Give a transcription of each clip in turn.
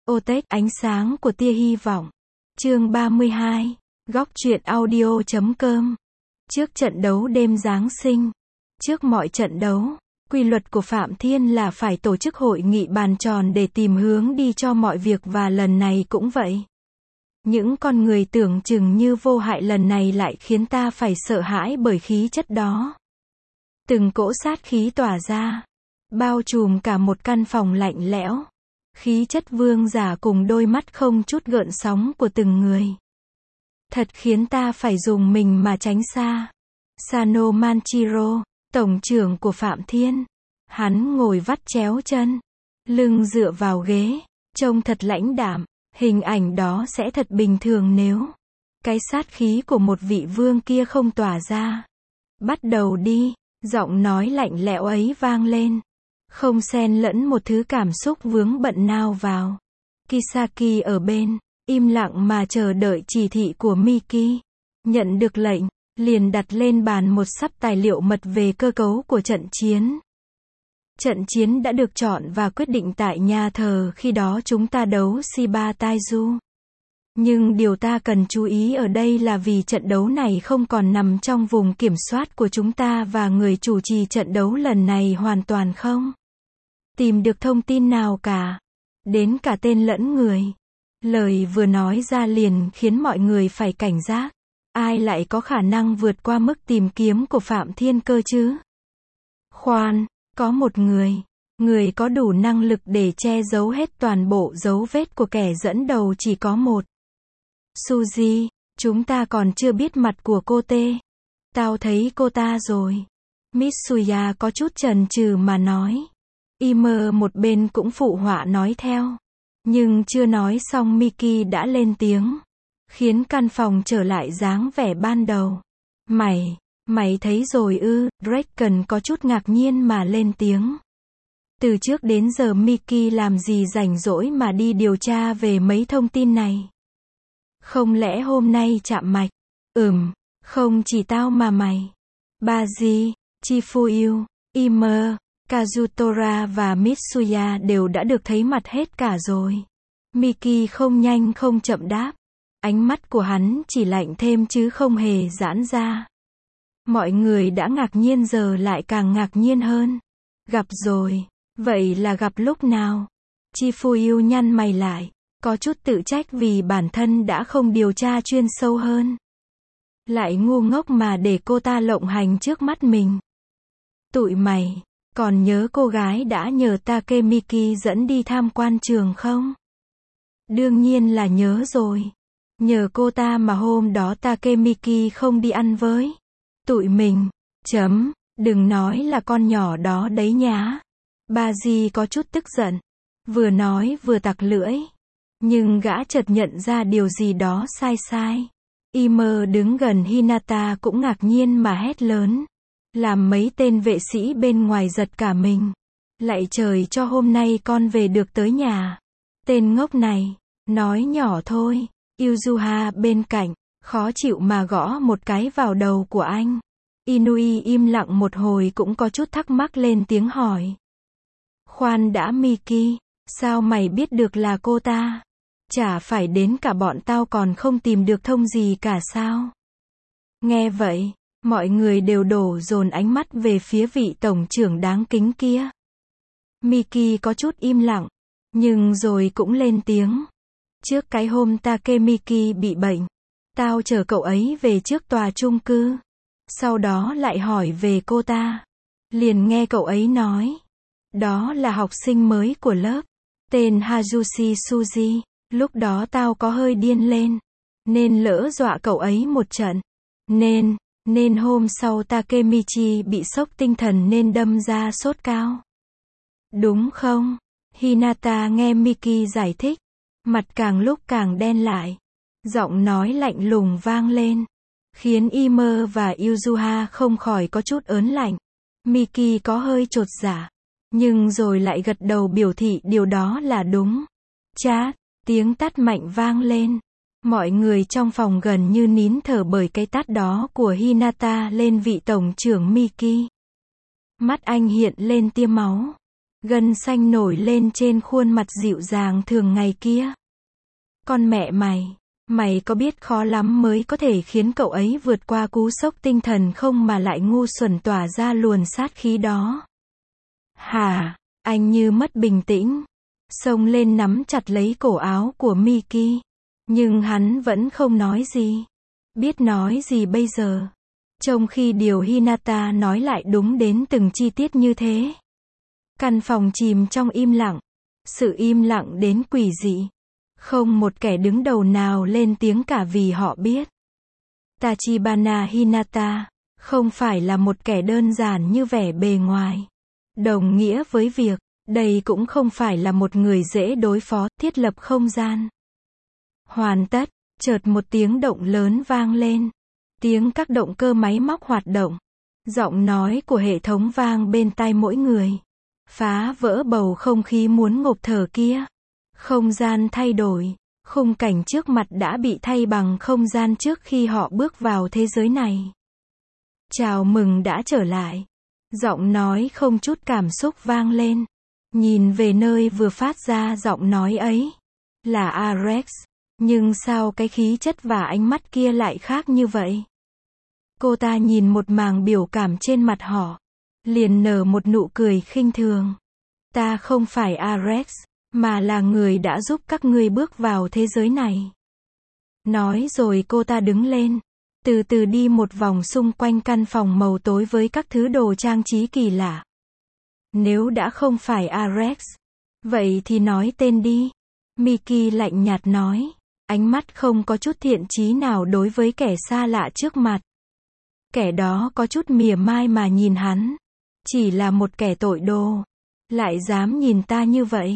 Otech, ánh sáng của tia hy vọng. Chương 32. Góc truyện audio.com. Trước trận đấu đêm Giáng sinh. Trước mọi trận đấu, quy luật của Phạm Thiên là phải tổ chức hội nghị bàn tròn để tìm hướng đi cho mọi việc, và lần này cũng vậy. Những con người tưởng chừng như vô hại lần này lại khiến ta phải sợ hãi bởi khí chất đó. Từng cỗ sát khí tỏa ra, bao trùm cả một căn phòng lạnh lẽo. Khí chất vương giả cùng đôi mắt không chút gợn sóng của từng người. Thật khiến ta phải dùng mình mà tránh xa. Sano Manchiro, tổng trưởng của Phạm Thiên. Hắn ngồi vắt chéo chân, lưng dựa vào ghế, trông thật lãnh đạm. Hình ảnh đó sẽ thật bình thường nếu cái sát khí của một vị vương kia không tỏa ra. Bắt đầu đi, giọng nói lạnh lẽo ấy vang lên. Không xen lẫn một thứ cảm xúc vướng bận nào vào. Kisaki ở bên, im lặng mà chờ đợi chỉ thị của Miki. Nhận được lệnh, liền đặt lên bàn một sắp tài liệu mật về cơ cấu của trận chiến. Trận chiến đã được chọn và quyết định tại nhà thờ khi đó chúng ta đấu Shiba Taiju. Nhưng điều ta cần chú ý ở đây là vì trận đấu này không còn nằm trong vùng kiểm soát của chúng ta, và người chủ trì trận đấu lần này hoàn toàn không tìm được thông tin nào cả. Đến cả tên lẫn người. Lời vừa nói ra liền khiến mọi người phải cảnh giác. Ai lại có khả năng vượt qua mức tìm kiếm của Phạm Thiên cơ chứ? Khoan, có một người có đủ năng lực để che giấu hết toàn bộ dấu vết của kẻ dẫn đầu chỉ có một. Suzy, chúng ta còn chưa biết mặt của cô tê. Tao thấy cô ta rồi. Mitsuya có chút chần chừ mà nói. Imer một bên cũng phụ họa nói theo. Nhưng chưa nói xong Miki đã lên tiếng, khiến căn phòng trở lại dáng vẻ ban đầu. Mày thấy rồi ư? Draken có chút ngạc nhiên mà lên tiếng. Từ trước đến giờ Miki làm gì rảnh rỗi mà đi điều tra về mấy thông tin này. Không lẽ hôm nay chạm mạch? Không chỉ tao mà mày. Baji, Chifuyu, Imer, Kazutora và Mitsuya đều đã được thấy mặt hết cả rồi. Miki không nhanh không chậm đáp. Ánh mắt của hắn chỉ lạnh thêm chứ không hề giãn ra. Mọi người đã ngạc nhiên giờ lại càng ngạc nhiên hơn. Gặp rồi. Vậy là gặp lúc nào? Chifuyu nhăn mày lại, có chút tự trách vì bản thân đã không điều tra chuyên sâu hơn. Lại ngu ngốc mà để cô ta lộng hành trước mắt mình. Tụi mày còn nhớ cô gái đã nhờ Takemiki dẫn đi tham quan trường không? Đương nhiên là nhớ rồi. Nhờ cô ta mà hôm đó Takemiki không đi ăn với tụi mình. Đừng nói là con nhỏ đó đấy nhá. Baji có chút tức giận. Vừa nói vừa tặc lưỡi. Nhưng gã chợt nhận ra điều gì đó sai. Imer đứng gần Hinata cũng ngạc nhiên mà hét lớn. Làm mấy tên vệ sĩ bên ngoài giật cả mình. Lạy trời cho hôm nay con về được tới nhà. Tên ngốc này, nói nhỏ thôi. Yuzuha bên cạnh, khó chịu mà gõ một cái vào đầu của anh. Inui im lặng một hồi cũng có chút thắc mắc lên tiếng hỏi. Khoan đã Miki, sao mày biết được là cô ta? Chả phải đến cả bọn tao còn không tìm được thông gì cả sao? Nghe vậy, mọi người đều đổ dồn ánh mắt về phía vị tổng trưởng đáng kính kia. Miki có chút im lặng, nhưng rồi cũng lên tiếng. Trước cái hôm Takemiki bị bệnh, tao chở cậu ấy về trước tòa chung cư. Sau đó lại hỏi về cô ta. Liền nghe cậu ấy nói. Đó là học sinh mới của lớp. Tên Hazushi Suji. Lúc đó tao có hơi điên lên. Nên lỡ dọa cậu ấy một trận. Nên hôm sau Takemichi bị sốc tinh thần nên đâm ra sốt cao. Đúng không? Hinata nghe Miki giải thích. Mặt càng lúc càng đen lại. Giọng nói lạnh lùng vang lên. Khiến Imer và Yuzuha không khỏi có chút ớn lạnh. Miki có hơi chột dạ. Nhưng rồi lại gật đầu biểu thị điều đó là đúng. Chát, tiếng tát mạnh vang lên. Mọi người trong phòng gần như nín thở bởi cái tát đó của Hinata lên vị tổng trưởng Miki. Mắt anh hiện lên tia máu. Gân xanh nổi lên trên khuôn mặt dịu dàng thường ngày kia. Con mẹ mày có biết khó lắm mới có thể khiến cậu ấy vượt qua cú sốc tinh thần không mà lại ngu xuẩn tỏa ra luồn sát khí đó. Hả? Anh như mất bình tĩnh, xông lên nắm chặt lấy cổ áo của Miki. Nhưng hắn vẫn không nói gì. Biết nói gì bây giờ? Trong khi điều Hinata nói lại đúng đến từng chi tiết như thế. Căn phòng chìm trong im lặng. Sự im lặng đến quỷ dị. Không một kẻ đứng đầu nào lên tiếng cả vì họ biết. Tachibana Hinata không phải là một kẻ đơn giản như vẻ bề ngoài. Đồng nghĩa với việc, đây cũng không phải là một người dễ đối phó, thiết lập không gian. Hoàn tất, chợt một tiếng động lớn vang lên. Tiếng các động cơ máy móc hoạt động. Giọng nói của hệ thống vang bên tai mỗi người. Phá vỡ bầu không khí muốn ngộp thở kia. Không gian thay đổi. Khung cảnh trước mặt đã bị thay bằng không gian trước khi họ bước vào thế giới này. Chào mừng đã trở lại. Giọng nói không chút cảm xúc vang lên. Nhìn về nơi vừa phát ra giọng nói ấy. Là Ares. Nhưng sao cái khí chất và ánh mắt kia lại khác như vậy? Cô ta nhìn một màng biểu cảm trên mặt họ. Liền nở một nụ cười khinh thường. Ta không phải Ares, mà là người đã giúp các ngươi bước vào thế giới này. Nói rồi cô ta đứng lên. Từ từ đi một vòng xung quanh căn phòng màu tối với các thứ đồ trang trí kỳ lạ. Nếu đã không phải Ares, vậy thì nói tên đi. Miki lạnh nhạt nói. Ánh mắt không có chút thiện chí nào đối với kẻ xa lạ trước mặt. Kẻ đó có chút mỉa mai mà nhìn hắn. Chỉ là một kẻ tội đồ. Lại dám nhìn ta như vậy.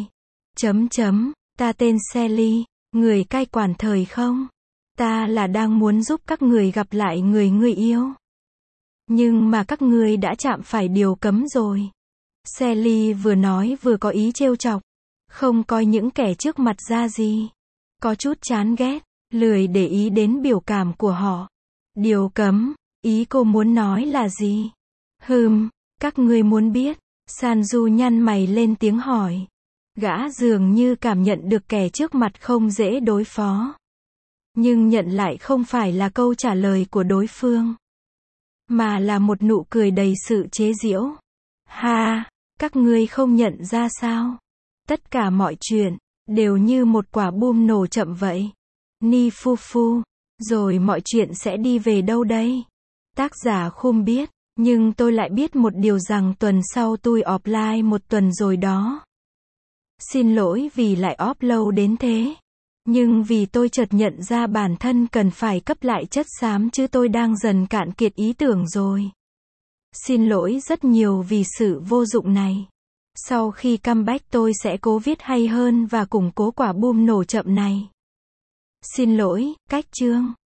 Ta tên Sally, người cai quản thời không. Ta là đang muốn giúp các người gặp lại người ngươi yêu. Nhưng mà các ngươi đã chạm phải điều cấm rồi. Sally vừa nói vừa có ý trêu chọc. Không coi những kẻ trước mặt ra gì. Có chút chán ghét, lười để ý đến biểu cảm của họ. Điều cấm, ý cô muốn nói là gì? Các ngươi muốn biết. Sanju nhăn mày lên tiếng hỏi. Gã dường như cảm nhận được kẻ trước mặt không dễ đối phó. Nhưng nhận lại không phải là câu trả lời của đối phương. Mà là một nụ cười đầy sự chế giễu. Ha, các ngươi không nhận ra sao? Tất cả mọi chuyện đều như một quả bom nổ chậm vậy. Ni Fufu, rồi mọi chuyện sẽ đi về đâu đây? Tác giả không biết, nhưng tôi lại biết một điều rằng tuần sau tôi offline một tuần rồi đó. Xin lỗi vì lại off lâu đến thế. Nhưng vì tôi chợt nhận ra bản thân cần phải cấp lại chất xám chứ tôi đang dần cạn kiệt ý tưởng rồi. Xin lỗi rất nhiều vì sự vô dụng này. Sau khi comeback tôi sẽ cố viết hay hơn và củng cố quả bom nổ chậm này. Xin lỗi, cách chương.